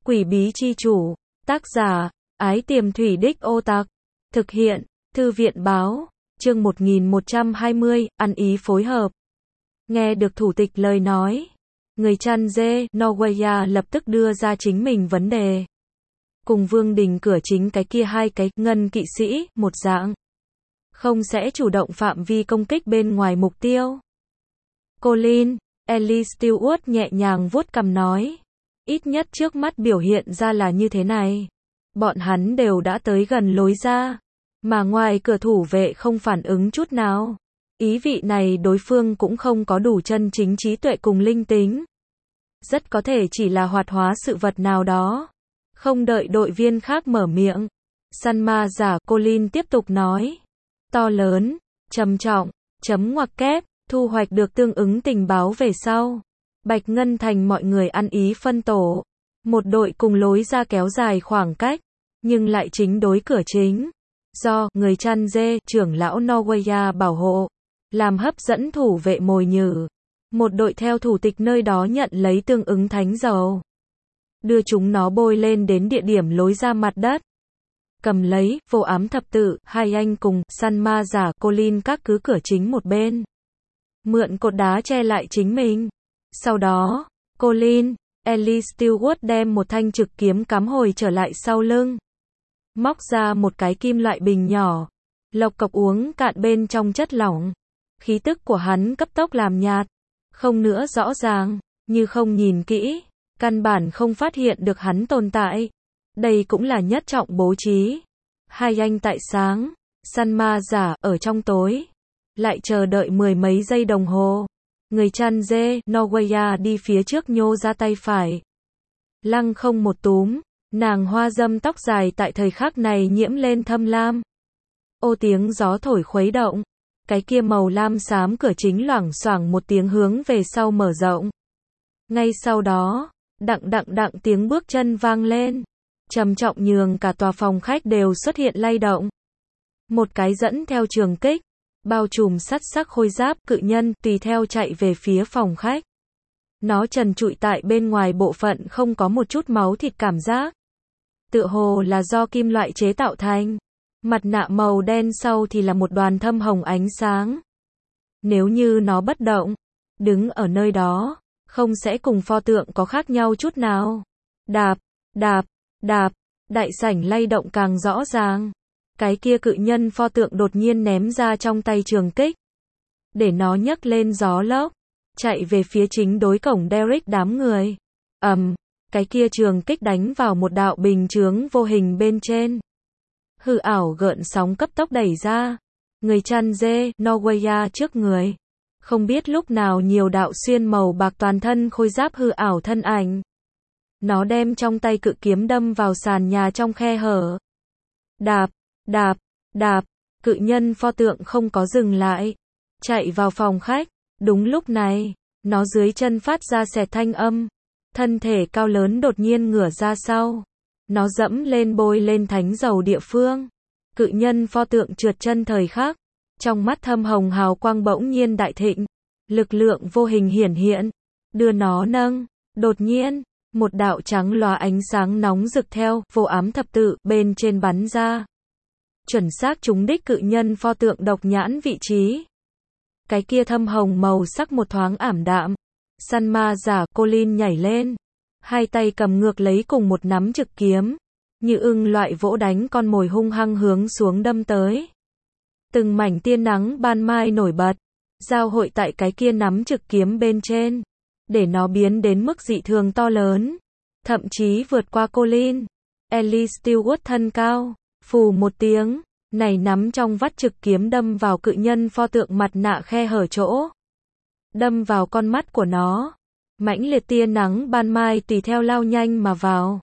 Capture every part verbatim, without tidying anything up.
Quỷ bí chi chủ, tác giả, Ái Tiềm Thủy Đích Ô Tặc, thực hiện, Thư viện báo, chương một nghìn một trăm hai mươi, ăn ý phối hợp. Nghe được thủ tịch lời nói, người chăn dê, Norwegia lập tức đưa ra chính mình vấn đề. Cùng Vương Đình cửa chính cái kia hai cái, ngân kỵ sĩ, một dạng. Không sẽ chủ động phạm vi công kích bên ngoài mục tiêu. Colin, Ellie Stewart nhẹ nhàng vuốt cằm nói. Ít nhất trước mắt biểu hiện ra là như thế này. Bọn hắn đều đã tới gần lối ra. Mà ngoài cửa thủ vệ không phản ứng chút nào. Ý vị này đối phương cũng không có đủ chân chính trí tuệ cùng linh tính. Rất có thể chỉ là hoạt hóa sự vật nào đó. Không đợi đội viên khác mở miệng. Săn ma giả Colin tiếp tục nói. To lớn, trầm trọng, chấm ngoặc kép, thu hoạch được tương ứng tình báo về sau. Bạch Ngân Thành mọi người ăn ý phân tổ. Một đội cùng lối ra kéo dài khoảng cách, nhưng lại chính đối cửa chính. Do người chăn dê, trưởng lão Norwegia bảo hộ, làm hấp dẫn thủ vệ mồi nhử. Một đội theo thủ tịch nơi đó nhận lấy tương ứng thánh dầu. Đưa chúng nó bôi lên đến địa điểm lối ra mặt đất. Cầm lấy, vô ám thập tự, hai anh cùng, săn ma giả Colin các cứ cửa chính một bên. Mượn cột đá che lại chính mình. Sau đó, Colin, Ellie Stewart đem một thanh trực kiếm cắm hồi trở lại sau lưng. Móc ra một cái kim loại bình nhỏ. Lộc cộc uống cạn bên trong chất lỏng. Khí tức của hắn cấp tốc làm nhạt. Không nữa rõ ràng, như không nhìn kỹ. Căn bản không phát hiện được hắn tồn tại. Đây cũng là nhất trọng bố trí. Hai anh tại sáng, săn ma giả ở trong tối. Lại chờ đợi mười mấy giây đồng hồ. Người chăn dê, Norwegia đi phía trước nhô ra tay phải. Lăng không một túm, nàng hoa dâm tóc dài tại thời khắc này nhiễm lên thâm lam. Ô tiếng gió thổi khuấy động. Cái kia màu lam xám cửa chính loảng xoảng một tiếng hướng về sau mở rộng. Ngay sau đó, đặng đặng đặng tiếng bước chân vang lên. Trầm trọng nhường cả tòa phòng khách đều xuất hiện lay động. Một cái dẫn theo trường kích, bao trùm sắt sắc khôi giáp cự nhân tùy theo chạy về phía phòng khách. Nó trần trụi tại bên ngoài bộ phận không có một chút máu thịt cảm giác. Tựa hồ là do kim loại chế tạo thành. Mặt nạ màu đen sau thì là một đoàn thâm hồng ánh sáng. Nếu như nó bất động, đứng ở nơi đó, không sẽ cùng pho tượng có khác nhau chút nào. Đạp, đạp, đạp, đại sảnh lay động càng rõ ràng. Cái kia cự nhân pho tượng đột nhiên ném ra trong tay trường kích. Để nó nhấc lên gió lốc. Chạy về phía chính đối cổng Derek đám người. ầm, um, cái kia trường kích đánh vào một đạo bình chướng vô hình bên trên. Hư ảo gợn sóng cấp tốc đẩy ra. Người chăn dê, Norwegia trước người. Không biết lúc nào nhiều đạo xuyên màu bạc toàn thân khôi giáp hư ảo thân ảnh. Nó đem trong tay cự kiếm đâm vào sàn nhà trong khe hở. Đạp, đạp, đạp, cự nhân pho tượng không có dừng lại. Chạy vào phòng khách. Đúng lúc này, nó dưới chân phát ra xẹt thanh âm. Thân thể cao lớn đột nhiên ngửa ra sau. Nó dẫm lên bôi lên thánh dầu địa phương. Cự nhân pho tượng trượt chân thời khắc. Trong mắt thâm hồng hào quang bỗng nhiên đại thịnh. Lực lượng vô hình hiển hiện. Đưa nó nâng. Đột nhiên, một đạo trắng lóa ánh sáng nóng rực theo vô ám thập tự bên trên bắn ra. Chuẩn xác trúng đích cự nhân pho tượng độc nhãn vị trí. Cái kia thâm hồng màu sắc một thoáng ảm đạm. Săn ma giả Colin nhảy lên. Hai tay cầm ngược lấy cùng một nắm trực kiếm. Như ưng loại vỗ đánh con mồi hung hăng hướng xuống đâm tới. Từng mảnh tia nắng ban mai nổi bật. Giao hội tại cái kia nắm trực kiếm bên trên. Để nó biến đến mức dị thường to lớn. Thậm chí vượt qua Colin. Ellie Stewart thân cao. Phù một tiếng. Này nắm trong vắt trực kiếm đâm vào cự nhân pho tượng mặt nạ khe hở chỗ. Đâm vào con mắt của nó. Mãnh liệt tia nắng ban mai tùy theo lao nhanh mà vào.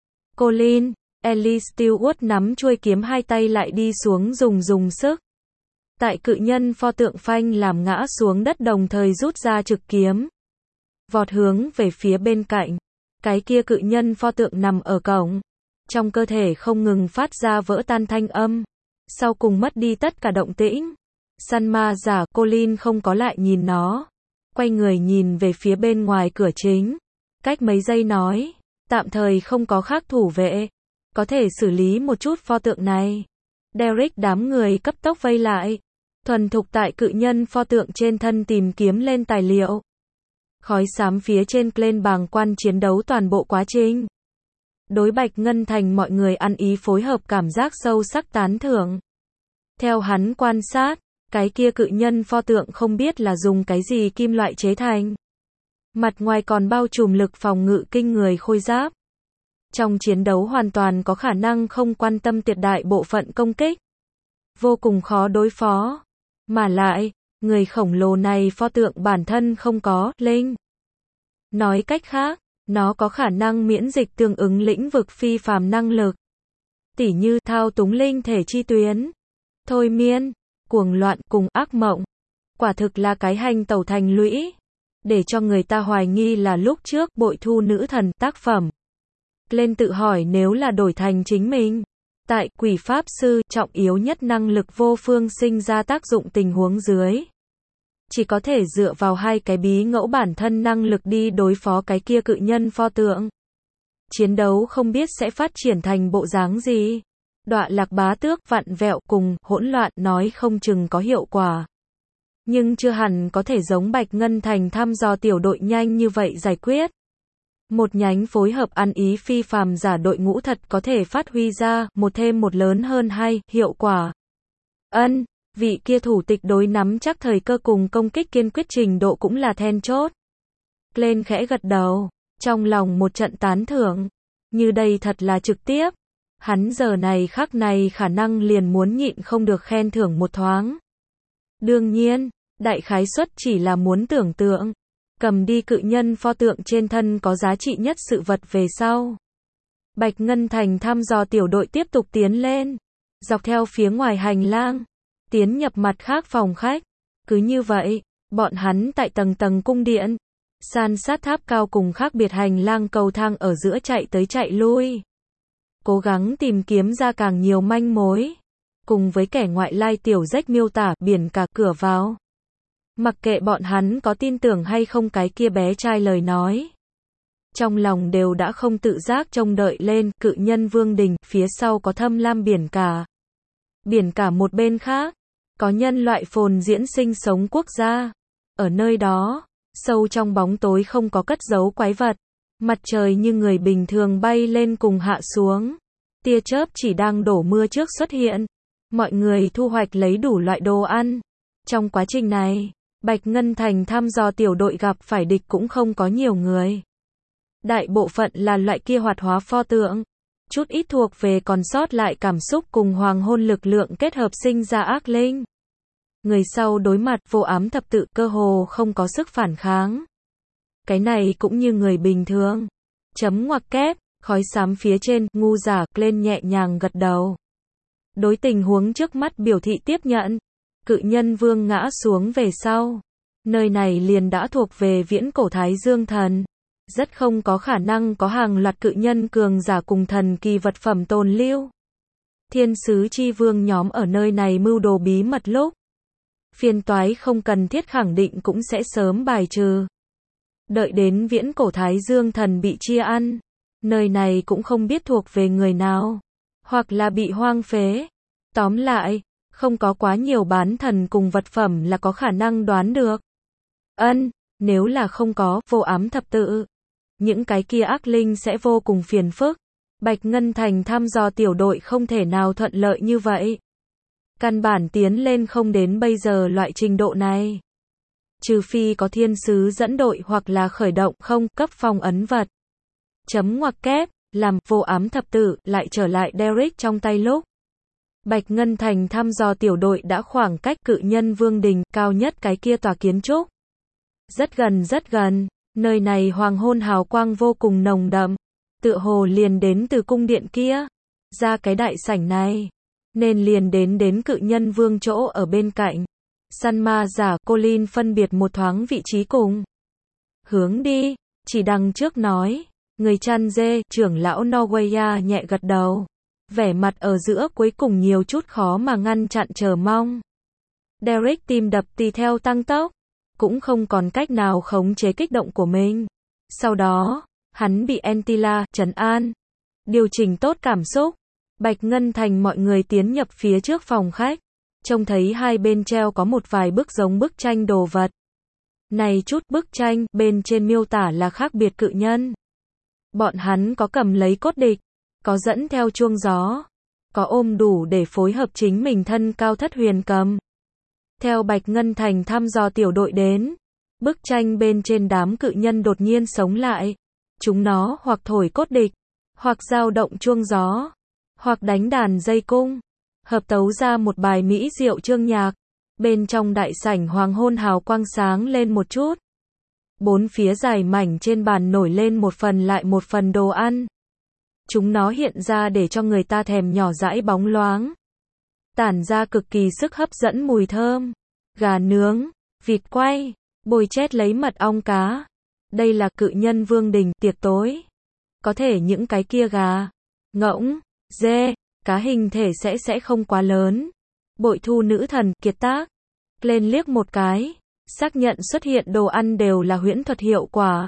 Colin, Ellie Stewart nắm chuôi kiếm hai tay lại đi xuống dùng dùng sức. Tại cự nhân pho tượng phanh làm ngã xuống đất đồng thời rút ra trực kiếm. Vọt hướng về phía bên cạnh. Cái kia cự nhân pho tượng nằm ở cổng. Trong cơ thể không ngừng phát ra vỡ tan thanh âm. Sau cùng mất đi tất cả động tĩnh. Săn ma giả Colin không có lại nhìn nó. Quay người nhìn về phía bên ngoài cửa chính. Cách mấy giây nói. Tạm thời không có khác thủ vệ. Có thể xử lý một chút pho tượng này. Derek đám người cấp tốc vây lại. Thuần thục tại cự nhân pho tượng trên thân tìm kiếm lên tài liệu. Khói xám phía trên lên bàng quan chiến đấu toàn bộ quá trình. Đối Bạch Ngân Thành mọi người ăn ý phối hợp cảm giác sâu sắc tán thưởng. Theo hắn quan sát, cái kia cự nhân pho tượng không biết là dùng cái gì kim loại chế thành. Mặt ngoài còn bao trùm lực phòng ngự kinh người khôi giáp. Trong chiến đấu hoàn toàn có khả năng không quan tâm tuyệt đại bộ phận công kích. Vô cùng khó đối phó. Mà lại, người khổng lồ này pho tượng bản thân không có linh. Nói cách khác, nó có khả năng miễn dịch tương ứng lĩnh vực phi phàm năng lực. Tỉ như thao túng linh thể chi tuyến, thôi miên, cuồng loạn cùng ác mộng. Quả thực là cái hành tẩu thành lũy. Để cho người ta hoài nghi là lúc trước bội thu nữ thần tác phẩm. Lên tự hỏi nếu là đổi thành chính mình. Tại quỷ pháp sư trọng yếu nhất năng lực vô phương sinh ra tác dụng tình huống dưới. Chỉ có thể dựa vào hai cái bí ngẫu bản thân năng lực đi đối phó cái kia cự nhân pho tượng. Chiến đấu không biết sẽ phát triển thành bộ dáng gì. Đọa lạc bá tước vặn vẹo cùng hỗn loạn nói không chừng có hiệu quả. Nhưng chưa hẳn có thể giống Bạch Ngân Thành thăm dò tiểu đội nhanh như vậy giải quyết. Một nhánh phối hợp ăn ý phi phàm giả đội ngũ thật có thể phát huy ra một thêm một lớn hơn hai hiệu quả. Ân, vị kia thủ tịch đối nắm chắc thời cơ cùng công kích kiên quyết trình độ cũng là then chốt. Lên khẽ gật đầu, trong lòng một trận tán thưởng. Như đây thật là trực tiếp. Hắn giờ này khắc này khả năng liền muốn nhịn không được khen thưởng một thoáng. Đương nhiên, đại khái suất chỉ là muốn tưởng tượng. Cầm đi cự nhân pho tượng trên thân có giá trị nhất sự vật về sau. Bạch Ngân Thành thăm dò tiểu đội tiếp tục tiến lên. Dọc theo phía ngoài hành lang. Tiến nhập mặt khác phòng khách. Cứ như vậy, bọn hắn tại tầng tầng cung điện. San sát tháp cao cùng khác biệt hành lang cầu thang ở giữa chạy tới chạy lui. Cố gắng tìm kiếm ra càng nhiều manh mối. Cùng với kẻ ngoại lai tiểu rách miêu tả biển cả cửa vào. Mặc kệ bọn hắn có tin tưởng hay không cái kia bé trai lời nói. Trong lòng đều đã không tự giác trông đợi lên cự nhân vương đình, phía sau có thâm lam biển cả. Biển cả một bên khác, có nhân loại phồn diễn sinh sống quốc gia. Ở nơi đó, sâu trong bóng tối không có cất giấu quái vật. Mặt trời như người bình thường bay lên cùng hạ xuống. Tia chớp chỉ đang đổ mưa trước xuất hiện. Mọi người thu hoạch lấy đủ loại đồ ăn. Trong quá trình này, Bạch Ngân Thành thăm dò tiểu đội gặp phải địch cũng không có nhiều người. Đại bộ phận là loại kia hoạt hóa pho tượng. Chút ít thuộc về còn sót lại cảm xúc cùng hoàng hôn lực lượng kết hợp sinh ra ác linh. Người sau đối mặt vô ám thập tự cơ hồ không có sức phản kháng. Cái này cũng như người bình thường. Chấm ngoặc kép, khói xám phía trên, ngu giả lên nhẹ nhàng gật đầu. Đối tình huống trước mắt biểu thị tiếp nhận. Cự nhân vương ngã xuống về sau. Nơi này liền đã thuộc về viễn cổ Thái Dương thần. Rất không có khả năng có hàng loạt cự nhân cường giả cùng thần kỳ vật phẩm tồn lưu. Thiên sứ chi vương nhóm ở nơi này mưu đồ bí mật lúc. Phiền toái không cần thiết khẳng định cũng sẽ sớm bài trừ. Đợi đến viễn cổ Thái Dương thần bị chia ăn. Nơi này cũng không biết thuộc về người nào. Hoặc là bị hoang phế. Tóm lại, không có quá nhiều bán thần cùng vật phẩm là có khả năng đoán được. Ân, nếu là không có vô ám thập tự. Những cái kia ác linh sẽ vô cùng phiền phức. Bạch Ngân Thành thăm dò tiểu đội không thể nào thuận lợi như vậy. Căn bản tiến lên không đến bây giờ loại trình độ này. Trừ phi có thiên sứ dẫn đội hoặc là khởi động không cấp phong ấn vật. Chấm ngoặc kép, làm vô ám thập tự lại trở lại Derek trong tay lúc. Bạch Ngân Thành thăm dò tiểu đội đã khoảng cách cự nhân vương đình cao nhất cái kia tòa kiến trúc. Rất gần rất gần, nơi này hoàng hôn hào quang vô cùng nồng đậm. Tựa hồ liền đến từ cung điện kia. Ra cái đại sảnh này. Nên liền đến đến cự nhân vương chỗ ở bên cạnh. Săn ma giả Colin phân biệt một thoáng vị trí cùng. Hướng đi, chỉ đằng trước nói. Người chăn dê, trưởng lão Norwaya nhẹ gật đầu. Vẻ mặt ở giữa cuối cùng nhiều chút khó mà ngăn chặn chờ mong. Derek tim đập tùy theo tăng tốc. Cũng không còn cách nào khống chế kích động của mình. Sau đó, Hắn bị Entila trấn an, điều chỉnh tốt cảm xúc. Bạch Ngân Thành mọi người tiến nhập phía trước phòng khách, trông thấy hai bên treo có một vài bức giống bức tranh đồ vật. Này chút bức tranh, bên trên miêu tả là khác biệt cự nhân. Bọn hắn có cầm lấy cốt địch, có dẫn theo chuông gió, có ôm đủ để phối hợp chính mình thân cao thất huyền cầm. Theo Bạch Ngân Thành thăm dò tiểu đội đến, bức tranh bên trên đám cự nhân đột nhiên sống lại. Chúng nó hoặc thổi cốt địch, hoặc dao động chuông gió, hoặc đánh đàn dây cung, hợp tấu ra một bài mỹ diệu chương nhạc. Bên trong đại sảnh hoàng hôn hào quang sáng lên một chút. Bốn phía dài mảnh trên bàn nổi lên một phần lại một phần đồ ăn. Chúng nó hiện ra để cho người ta thèm nhỏ dãi bóng loáng. Tản ra cực kỳ sức hấp dẫn mùi thơm. Gà nướng, vịt quay, bồi chét lấy mật ong cá. Đây là cự nhân vương đình tiệc tối. Có thể những cái kia gà, ngỗng, dê, cá hình thể sẽ sẽ không quá lớn. Bội thu nữ thần kiệt tác. Lên liếc một cái, xác nhận xuất hiện đồ ăn đều là huyễn thuật hiệu quả.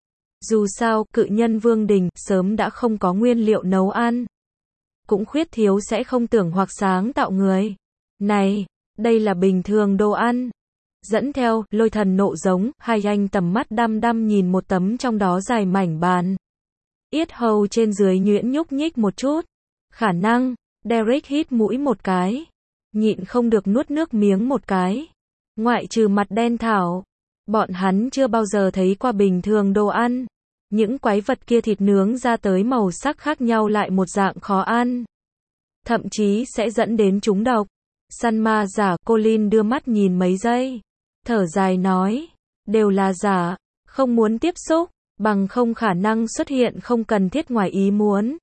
Dù sao, cự nhân vương đình sớm đã không có nguyên liệu nấu ăn. Cũng khuyết thiếu sẽ không tưởng hoặc sáng tạo người. Này, đây là bình thường đồ ăn. Dẫn theo, lôi thần nộ giống, hai anh tầm mắt đăm đăm nhìn một tấm trong đó dài mảnh bàn. Yết hầu trên dưới nhuyễn nhúc nhích một chút. Khả năng, Derek hít mũi một cái. Nhịn không được nuốt nước miếng một cái. Ngoại trừ mặt đen thảo, bọn hắn chưa bao giờ thấy qua bình thường đồ ăn. Những quái vật kia thịt nướng ra tới màu sắc khác nhau lại một dạng khó ăn. Thậm chí sẽ dẫn đến trúng độc. Săn ma giả Colin đưa mắt nhìn mấy giây. Thở dài nói, đều là giả, không muốn tiếp xúc, bằng không khả năng xuất hiện không cần thiết ngoài ý muốn.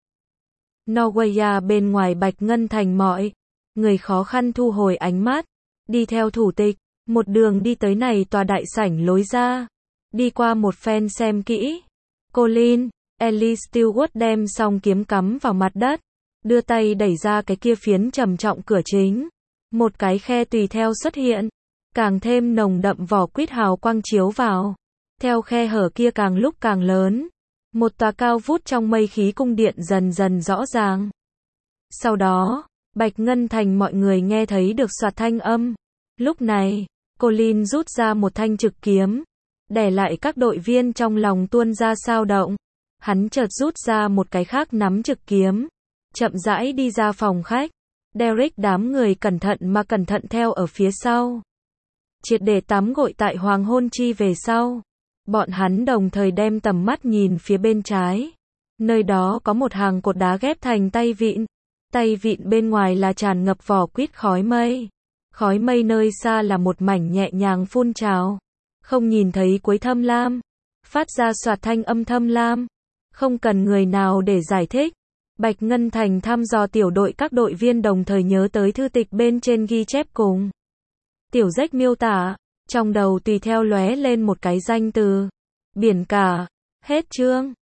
Norwaya bên ngoài Bạch Ngân Thành mọi người khó khăn thu hồi ánh mắt, đi theo thủ tịch, một đường đi tới này tòa đại sảnh lối ra, đi qua một phen xem kỹ. Colin, Ellie Stewart đem xong kiếm cắm vào mặt đất, đưa tay đẩy ra cái kia phiến trầm trọng cửa chính. Một cái khe tùy theo xuất hiện, càng thêm nồng đậm vỏ quýt hào quang chiếu vào. Theo khe hở kia càng lúc càng lớn, một tòa cao vút trong mây khí cung điện dần dần rõ ràng. Sau đó, Bạch Ngân Thành mọi người nghe thấy được soạt thanh âm. Lúc này, Colin rút ra một thanh trực kiếm, để lại các đội viên trong lòng tuôn ra sao động. Hắn chợt rút ra một cái khác nắm trực kiếm, chậm rãi đi ra phòng khách. Derek đám người cẩn thận mà cẩn thận theo ở phía sau. Triệt để tắm gội tại hoàng hôn chi về sau. Bọn hắn đồng thời đem tầm mắt nhìn phía bên trái. Nơi đó có một hàng cột đá ghép thành tay vịn. Tay vịn bên ngoài là tràn ngập vỏ quýt khói mây. Khói mây nơi xa là một mảnh nhẹ nhàng phun trào. Không nhìn thấy cuối thâm lam. Phát ra soạt thanh âm thâm lam. Không cần người nào để giải thích. Bạch Ngân Thành thăm dò tiểu đội các đội viên đồng thời nhớ tới thư tịch bên trên ghi chép cùng. Tiểu rách miêu tả. Trong đầu tùy theo lóe lên một cái danh từ. Biển cả. Hết chương.